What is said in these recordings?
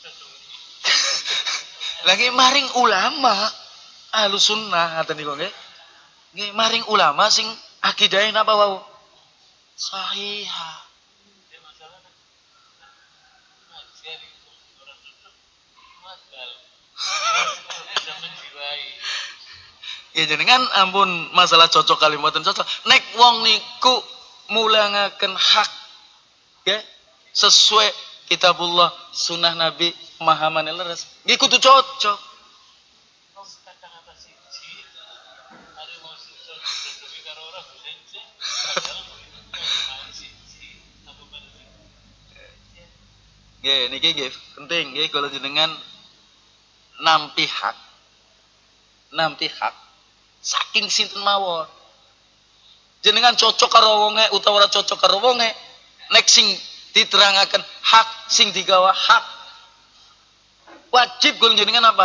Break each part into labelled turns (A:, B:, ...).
A: Lagi maring ulama Ahlus Sunnah ngaten niku nggih. Nggih maring ulama sing akidahe napa wau? Sahihah. Ya jenengan ampun masalah cocok kali mboten cocok. Nek wong niku mulangaken hak ya sesuai kitabullah sunnah Nabi pemahaman leres. Nggih kudu cocok. Nggih niki nggih penting nggih kalau jenengan nampi hak saking sinten mawon. Jenengan cocok karo wonge utawa ora cocok karo wonge, nek sing diterangaken hak sing digawa hak. Wajib kula jenengan apa?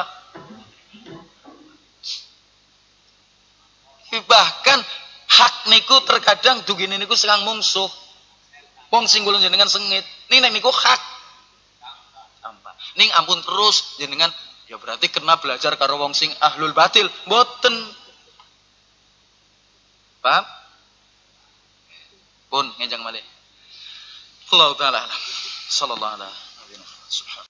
A: Bahkan hak niku terkadang dugine niku sekang mungsuh. Wong sing kula jenengan sengit, ning niku hak. Ning ampun terus jenengan ya berarti kena belajar karo wong sing ahlul batil. Mboten. Paham? Pun ngejang malih. Allah taala alam. Sallallahu alaihi wasallam.